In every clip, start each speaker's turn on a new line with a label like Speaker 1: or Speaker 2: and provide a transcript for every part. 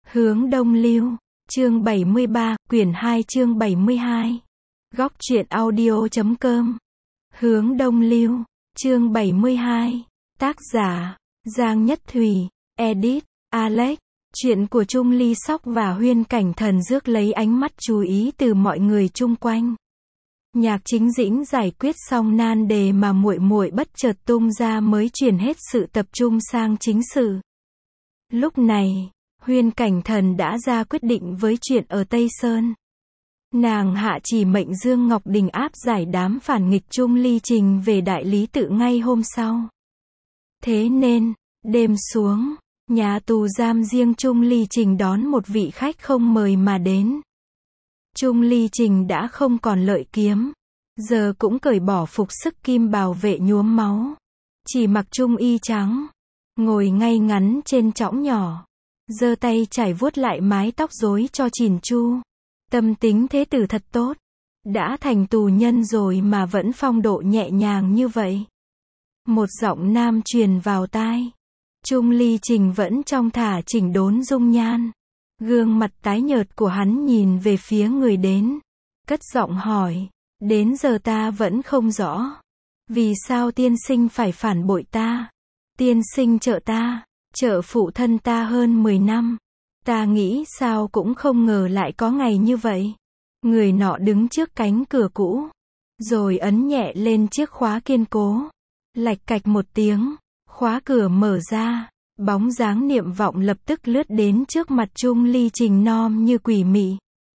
Speaker 1: Hướng Đông Lưu, chương 73, quyển 2 chương 72. Góc truyện audio.com. Hướng Đông Lưu, chương 72. Tác giả, Giang Nhất Thùy, edit, Alex. Chuyện của Trung Ly Sóc và Huyên Cảnh Thần rước lấy ánh mắt chú ý từ mọi người chung quanh. Nhạc Chính Dĩnh giải quyết xong nan đề mà muội muội bất chợt tung ra mới chuyển hết sự tập trung sang chính sự. Lúc này, Huyên Cảnh Thần đã ra quyết định với chuyện ở Tây Sơn. Nàng hạ chỉ mệnh Dương Ngọc Đình áp giải đám phản nghịch Trung Ly Trình về đại lý tự ngay hôm sau. Thế nên, đêm xuống, nhà tù giam riêng Trung Ly Trình đón một vị khách không mời mà đến. Trung Ly Trình đã không còn lợi kiếm, giờ cũng cởi bỏ phục sức kim bào vệ nhuốm máu, chỉ mặc trung y trắng, ngồi ngay ngắn trên chõng nhỏ, giơ tay chải vuốt lại mái tóc rối cho chỉn chu. Tâm tính thế tử thật tốt, đã thành tù nhân rồi mà vẫn phong độ nhẹ nhàng như vậy. Một giọng nam truyền vào tai. Trung Ly Trình vẫn trong thả chỉnh đốn dung nhan. Gương mặt tái nhợt của hắn nhìn về phía người đến, cất giọng hỏi, đến giờ ta vẫn không rõ, vì sao tiên sinh phải phản bội ta? Tiên sinh trợ ta, trợ phụ thân ta hơn 10 năm. Ta nghĩ sao cũng không ngờ lại có ngày như vậy. Người nọ đứng trước cánh cửa cũ, rồi ấn nhẹ lên chiếc khóa kiên cố. Lạch cạch một tiếng, khóa cửa mở ra, bóng dáng Niệm Vọng lập tức lướt đến trước mặt Trung Ly Trình nom như quỷ mị.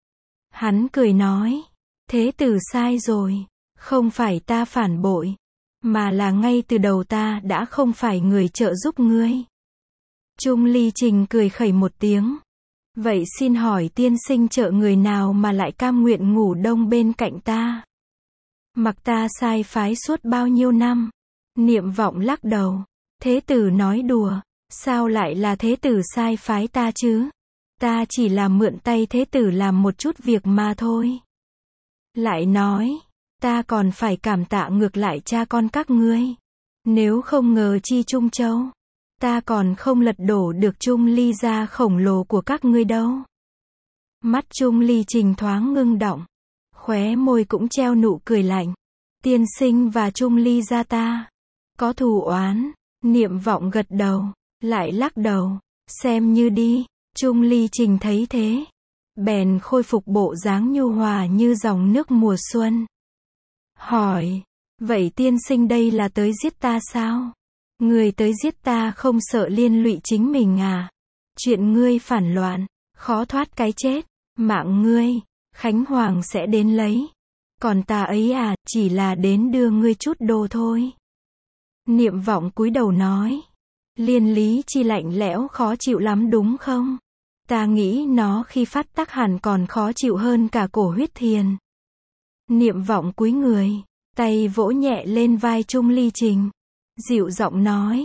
Speaker 1: Hắn cười nói, thế tử sai rồi, không phải ta phản bội, mà là ngay từ đầu ta đã không phải người trợ giúp ngươi. Trung Ly Trình cười khẩy một tiếng. Vậy xin hỏi tiên sinh trợ người nào mà lại cam nguyện ngủ đông bên cạnh ta? Mặc ta sai phái suốt bao nhiêu năm? Niệm Vọng lắc đầu. Thế tử nói đùa, sao lại là thế tử sai phái ta chứ? Ta chỉ là mượn tay thế tử làm một chút việc mà thôi. Lại nói, ta còn phải cảm tạ ngược lại cha con các ngươi. Nếu không ngờ chi Trung Châu, ta còn không lật đổ được Trung Ly gia khổng lồ của các ngươi đâu. Mắt Trung Ly Trình thoáng ngưng động, khóe môi cũng treo nụ cười lạnh. Tiên sinh và Trung Ly gia ta có thù oán? Niệm Vọng gật đầu, lại lắc đầu, xem như đi. Trung Ly Trình thấy thế, bèn khôi phục bộ dáng nhu hòa như dòng nước mùa xuân. Hỏi, vậy tiên sinh đây là tới giết ta sao? Người tới giết ta không sợ liên lụy chính mình à? Chuyện ngươi phản loạn, khó thoát cái chết, mạng ngươi, Khánh Hoàng sẽ đến lấy. Còn ta ấy à, chỉ là đến đưa ngươi chút đồ thôi. Niệm Vọng cúi đầu nói, liên lý chi lạnh lẽo khó chịu lắm đúng không? Ta nghĩ nó khi phát tác hẳn còn khó chịu hơn cả cổ huyết thiền. Niệm Vọng cúi người, tay vỗ nhẹ lên vai Trung Ly Trình, dịu giọng nói,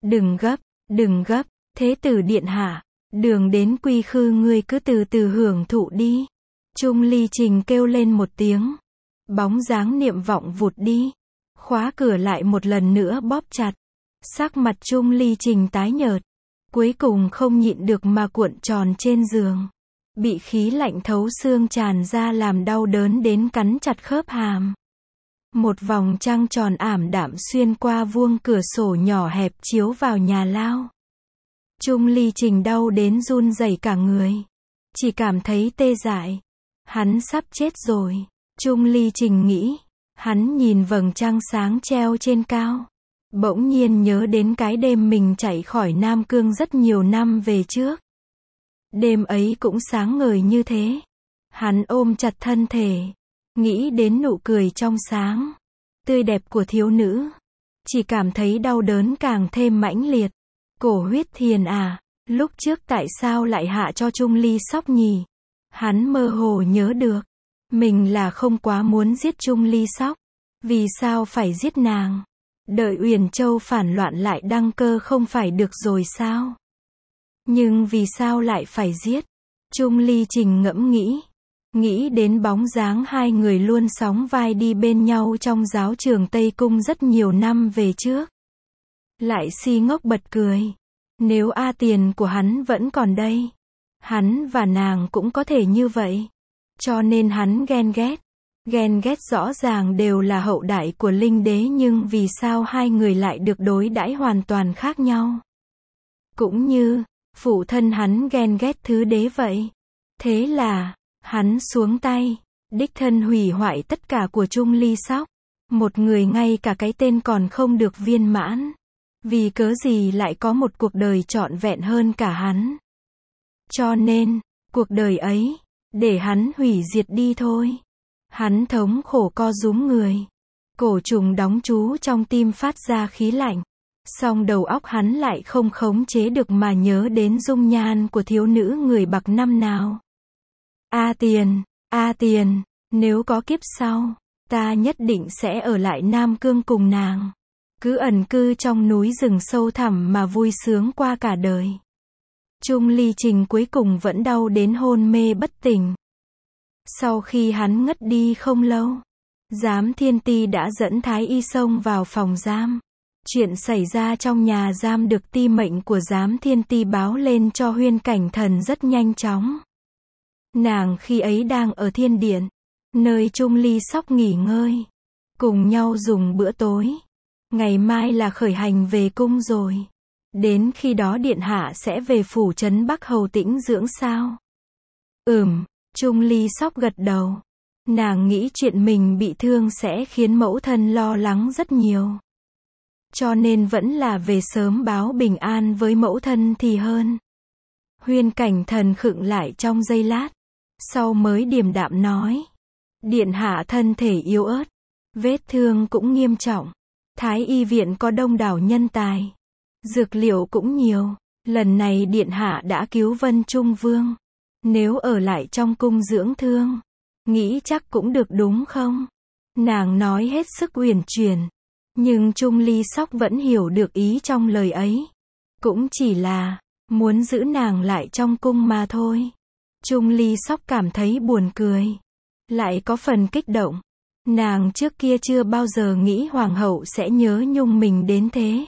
Speaker 1: đừng gấp, thế tử điện hạ, đường đến quy khư ngươi cứ từ từ hưởng thụ đi. Trung Ly Trình kêu lên một tiếng, bóng dáng Niệm Vọng vụt đi, khóa cửa lại một lần nữa bóp chặt. Sắc mặt Trung Ly Trình tái nhợt, cuối cùng không nhịn được mà cuộn tròn trên giường, bị khí lạnh thấu xương tràn ra làm đau đớn đến cắn chặt khớp hàm. Một vòng trăng tròn ảm đạm xuyên qua vuông cửa sổ nhỏ hẹp chiếu vào nhà lao. Trung Ly Trình đau đến run rẩy cả người, chỉ cảm thấy tê dại. Hắn sắp chết rồi, Trung Ly Trình nghĩ. Hắn nhìn vầng trăng sáng treo trên cao, bỗng nhiên nhớ đến cái đêm mình chạy khỏi Nam Cương rất nhiều năm về trước. Đêm ấy cũng sáng ngời như thế. Hắn ôm chặt thân thể, nghĩ đến nụ cười trong sáng, tươi đẹp của thiếu nữ, chỉ cảm thấy đau đớn càng thêm mãnh liệt. Cổ huyết thiền à, lúc trước tại sao lại hạ cho Trung Ly Sóc nhỉ? Hắn mơ hồ nhớ được, mình là không quá muốn giết Trung Ly Sóc, vì sao phải giết nàng? Đợi Uyển Châu phản loạn lại đăng cơ không phải được rồi sao? Nhưng vì sao lại phải giết? Trung Ly Trình ngẫm nghĩ đến bóng dáng hai người luôn sóng vai đi bên nhau trong giáo trường Tây Cung rất nhiều năm về trước. Lại si ngốc bật cười. Nếu A Tiền của hắn vẫn còn đây, Hắn và nàng cũng có thể như vậy. Cho nên hắn ghen ghét. Ghen ghét rõ ràng đều là hậu đại của linh đế, nhưng vì sao hai người lại được đối đãi hoàn toàn khác nhau? Cũng như, phụ thân hắn ghen ghét thứ đế vậy. Thế là, hắn xuống tay, đích thân hủy hoại tất cả của Trung Ly Sóc. Một người ngay cả cái tên còn không được viên mãn. Vì cớ gì lại có một cuộc đời trọn vẹn hơn cả hắn. Cho nên, cuộc đời ấy, để hắn hủy diệt đi thôi. Hắn thống khổ co rúm người. Cổ trùng đóng trú trong tim phát ra khí lạnh. Song đầu óc hắn lại không khống chế được mà nhớ đến dung nhan của thiếu nữ người Bạc năm nào. A Tiền, nếu có kiếp sau, ta nhất định sẽ ở lại Nam Cương cùng nàng. Cứ ẩn cư trong núi rừng sâu thẳm mà vui sướng qua cả đời. Trung Ly Trình cuối cùng vẫn đau đến hôn mê bất tỉnh. Sau khi hắn ngất đi không lâu, Giám Thiên Ti đã dẫn Thái Y xông vào phòng giam. Chuyện xảy ra trong nhà giam được ti mệnh của Giám Thiên Ti báo lên cho Huyên Cảnh Thần rất nhanh chóng. Nàng khi ấy đang ở thiên điện, nơi Trung Ly Sóc nghỉ ngơi, cùng nhau dùng bữa tối. Ngày mai là khởi hành về cung rồi. Đến khi đó điện hạ sẽ về phủ trấn Bắc Hầu tĩnh dưỡng sao? Trung Ly Sóc gật đầu. Nàng nghĩ chuyện mình bị thương sẽ khiến mẫu thân lo lắng rất nhiều. Cho nên vẫn là về sớm báo bình an với mẫu thân thì hơn. Huyên Cảnh Thần khựng lại trong giây lát. Sau mới điềm đạm nói. Điện hạ thân thể yếu ớt. Vết thương cũng nghiêm trọng. Thái y viện có đông đảo nhân tài. Dược liệu cũng nhiều. Lần này điện hạ đã cứu Vân Trung Vương. Nếu ở lại trong cung dưỡng thương, nghĩ chắc cũng được đúng không? Nàng nói hết sức uyển chuyển. Nhưng Trung Ly Sóc vẫn hiểu được ý trong lời ấy. Cũng chỉ là muốn giữ nàng lại trong cung mà thôi. Trung Ly Sóc cảm thấy buồn cười. Lại có phần kích động. Nàng trước kia chưa bao giờ nghĩ hoàng hậu sẽ nhớ nhung mình đến thế.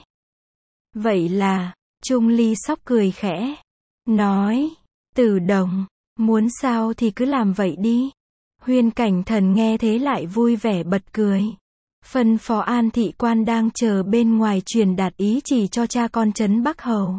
Speaker 1: Vậy là, Trung Ly Sóc cười khẽ. Nói, Tử Đồng, muốn sao thì cứ làm vậy đi. Huyên Cảnh Thần nghe thế lại vui vẻ bật cười. Phân phó An thị quan đang chờ bên ngoài truyền đạt ý chỉ cho cha con trấn Bắc Hầu.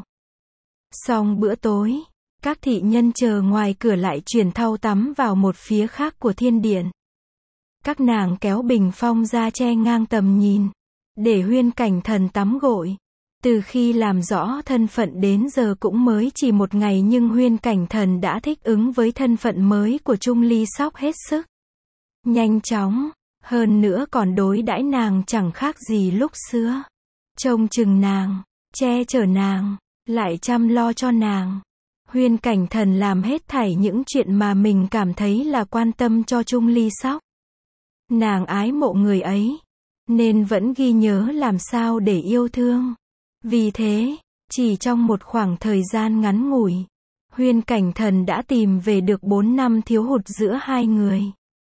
Speaker 1: Xong bữa tối, các thị nhân chờ ngoài cửa lại chuyển thau tắm vào một phía khác của thiên điện. Các nàng kéo bình phong ra che ngang tầm nhìn, để Huyên Cảnh Thần tắm gội. Từ khi làm rõ thân phận đến giờ cũng mới chỉ một ngày, nhưng Huyên Cảnh Thần đã thích ứng với thân phận mới của Trung Ly Sóc hết sức nhanh chóng, hơn nữa còn đối đãi nàng chẳng khác gì lúc xưa. Trông chừng nàng, che chở nàng, lại chăm lo cho nàng. Huyên Cảnh Thần làm hết thảy những chuyện mà mình cảm thấy là quan tâm cho Trung Ly Sóc. Nàng ái mộ người ấy, nên vẫn ghi nhớ làm sao để yêu thương. Vì thế, chỉ trong một khoảng thời gian ngắn ngủi, Huyên Cảnh Thần đã tìm về được 4 năm thiếu hụt giữa hai người.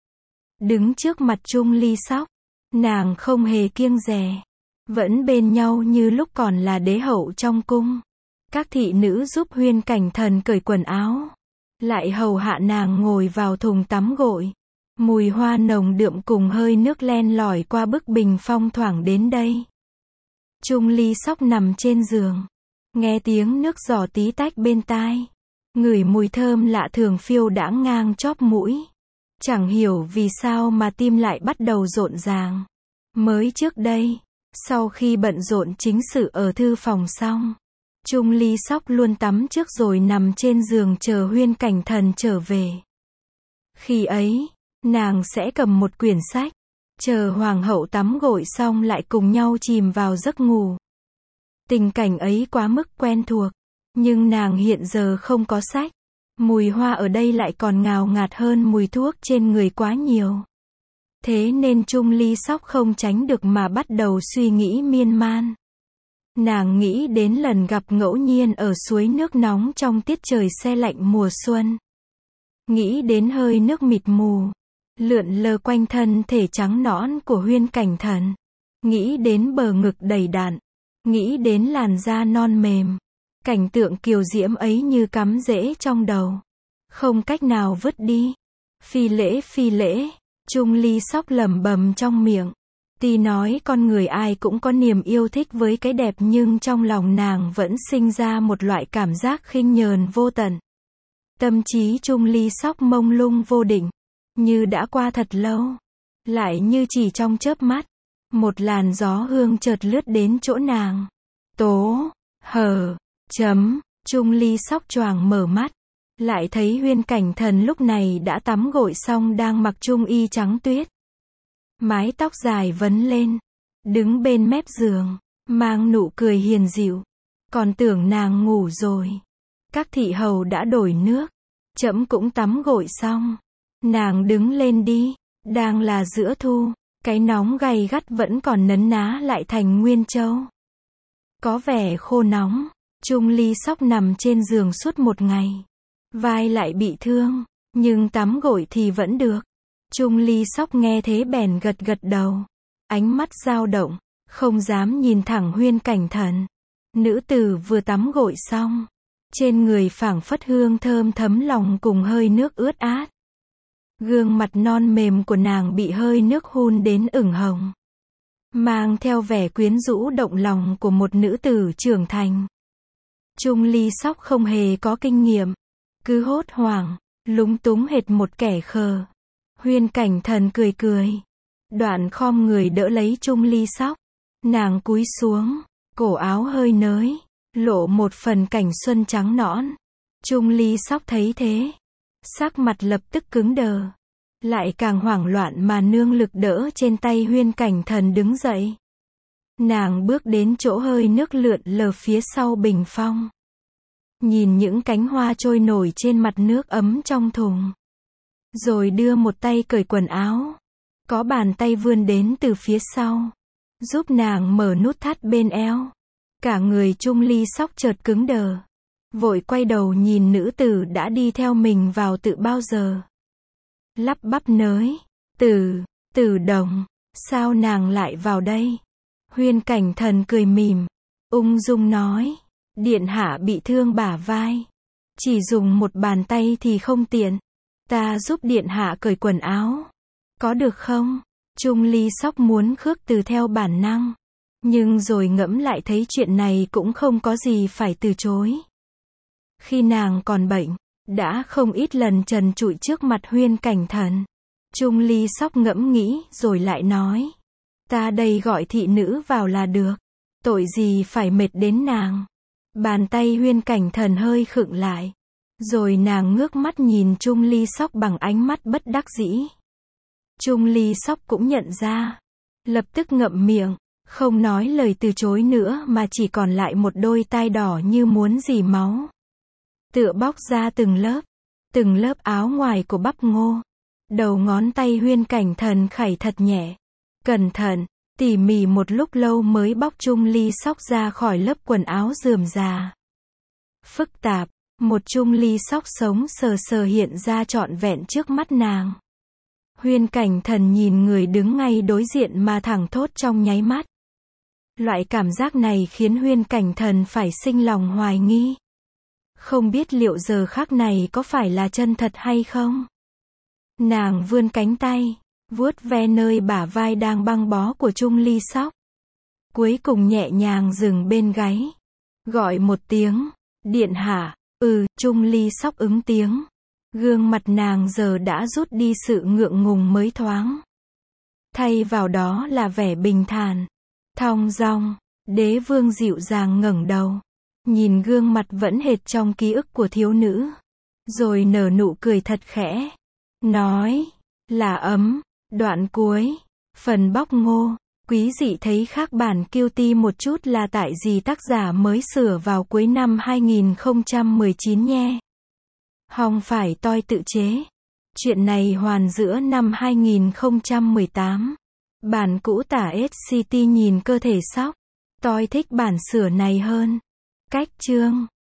Speaker 1: Đứng trước mặt Trung Ly Sóc, nàng không hề kiêng dè, vẫn bên nhau như lúc còn là đế hậu trong cung. Các thị nữ giúp Huyên Cảnh Thần cởi quần áo, lại hầu hạ nàng ngồi vào thùng tắm gội. Mùi hoa nồng đượm cùng hơi nước len lỏi qua bức bình phong thoảng đến đây. Trung Ly Sóc nằm trên giường, nghe tiếng nước giỏ tí tách bên tai, ngửi mùi thơm lạ thường phiêu đãng ngang chóp mũi. Chẳng hiểu vì sao mà tim lại bắt đầu rộn ràng. Mới trước đây, sau khi bận rộn chính sự ở thư phòng xong, Trung Ly Sóc luôn tắm trước rồi nằm trên giường chờ Huyên Cảnh Thần trở về. Khi ấy, nàng sẽ cầm một quyển sách, chờ hoàng hậu tắm gội xong lại cùng nhau chìm vào giấc ngủ. Tình cảnh ấy quá mức quen thuộc, nhưng nàng hiện giờ không có sách. Mùi hoa ở đây lại còn ngào ngạt hơn mùi thuốc trên người quá nhiều. Thế nên Trung Ly Sóc không tránh được mà bắt đầu suy nghĩ miên man. Nàng nghĩ đến lần gặp ngẫu nhiên ở suối nước nóng trong tiết trời se lạnh mùa xuân. Nghĩ đến hơi nước mịt mù, lượn lờ quanh thân thể trắng nõn của Huyên Cảnh Thần. Nghĩ đến bờ ngực đầy đặn. Nghĩ đến làn da non mềm, Cảnh tượng kiều diễm ấy như cắm rễ trong đầu. Không cách nào vứt đi. Phi lễ, Chung Ly Sóc lẩm bẩm trong miệng. Tuy nói con người ai cũng có niềm yêu thích với cái đẹp nhưng trong lòng nàng vẫn sinh ra một loại cảm giác khinh nhờn vô tận. Tâm trí Chung Ly Sóc mông lung vô định, như đã qua thật lâu, lại như chỉ trong chớp mắt, một làn gió hương chợt lướt đến chỗ nàng. Tố, hờ, Chung Ly Sóc choàng mở mắt, lại thấy Huyên Cảnh Thần lúc này đã tắm gội xong đang mặc trung y trắng tuyết. Mái tóc dài vấn lên, đứng bên mép giường, mang nụ cười hiền dịu. Còn tưởng nàng ngủ rồi. Các thị hầu đã đổi nước, trẫm cũng tắm gội xong. Nàng đứng lên đi, đang là giữa thu, cái nóng gay gắt vẫn còn nấn ná lại thành nguyên châu. Có vẻ khô nóng, Chung Ly Sóc nằm trên giường suốt một ngày. Vai lại bị thương, nhưng tắm gội thì vẫn được. Chung Ly Sóc nghe thế bèn gật gật đầu. Ánh mắt dao động, không dám nhìn thẳng Huyên Cảnh Thần. Nữ tử vừa tắm gội xong, trên người phảng phất hương thơm thấm lòng cùng hơi nước ướt át. Gương mặt non mềm của nàng bị hơi nước hun đến ửng hồng, mang theo vẻ quyến rũ động lòng của một nữ tử trưởng thành. Chung Ly Sóc không hề có kinh nghiệm, cứ hốt hoảng, lúng túng hệt một kẻ khờ. Huyên Cảnh Thần cười cười, đoạn khom người đỡ lấy Chung Ly Sóc. Nàng cúi xuống, cổ áo hơi nới, lộ một phần cảnh xuân trắng nõn. Chung Ly Sóc thấy thế, sắc mặt lập tức cứng đờ, lại càng hoảng loạn mà nương lực đỡ trên tay Huyên Cảnh Thần đứng dậy. Nàng bước đến chỗ hơi nước lượn lờ phía sau bình phong, nhìn những cánh hoa trôi nổi trên mặt nước ấm trong thùng, rồi đưa một tay cởi quần áo, có bàn tay vươn đến từ phía sau, giúp nàng mở nút thắt bên eo. Cả người Chung Ly Sóc chợt cứng đờ, vội quay đầu nhìn nữ tử đã đi theo mình vào từ bao giờ. Lắp bắp nới, Tử Đồng, sao nàng lại vào đây? Huyên Cảnh Thần cười mỉm, ung dung nói, điện hạ bị thương bả vai, chỉ dùng một bàn tay thì không tiện, ta giúp điện hạ cởi quần áo, có được không? Chung Ly Sóc muốn khước từ theo bản năng, nhưng rồi ngẫm lại thấy chuyện này cũng không có gì phải từ chối. Khi nàng còn bệnh, đã không ít lần trần trụi trước mặt Huyên Cảnh Thần. Chung Ly Sóc ngẫm nghĩ rồi lại nói, ta đây gọi thị nữ vào là được, tội gì phải mệt đến nàng. Bàn tay Huyên Cảnh Thần hơi khựng lại, rồi nàng ngước mắt nhìn Chung Ly Sóc bằng ánh mắt bất đắc dĩ. Chung Ly Sóc cũng nhận ra, lập tức ngậm miệng, không nói lời từ chối nữa mà chỉ còn lại một đôi tai đỏ như muốn rỉ máu. Tựa bóc ra từng lớp áo ngoài của bắp ngô. Đầu ngón tay Huyên Cảnh Thần khẩy thật nhẹ, cẩn thận, tỉ mỉ một lúc lâu mới bóc Chung Ly Sóc ra khỏi lớp quần áo rườm rà. Phức tạp, một Chung Ly Sóc sống sờ sờ hiện ra trọn vẹn trước mắt nàng. Huyên Cảnh Thần nhìn người đứng ngay đối diện mà thẳng thốt trong nháy mắt. Loại cảm giác này khiến Huyên Cảnh Thần phải sinh lòng hoài nghi. Không biết liệu giờ khắc này có phải là chân thật hay không? Nàng vươn cánh tay, vuốt ve nơi bả vai đang băng bó của Chung Ly Sóc. Cuối cùng nhẹ nhàng dừng bên gáy. Gọi một tiếng, điện hạ, Chung Ly Sóc ứng tiếng. Gương mặt nàng giờ đã rút đi sự ngượng ngùng mới thoáng. Thay vào đó là vẻ bình thản, thong dong. Đế vương dịu dàng ngẩng đầu, nhìn gương mặt vẫn hệt trong ký ức của thiếu nữ, rồi nở nụ cười thật khẽ, nói, là ấm. Đoạn cuối, phần bóc ngô, quý dị thấy khác bản Cutie một chút là tại gì tác giả mới sửa vào cuối năm 2019 nhé. Hong phải toi tự chế. Chuyện này hoàn giữa năm 2018. Bản cũ tả SCT nhìn cơ thể sóc. Toi thích bản sửa này hơn. Cách chương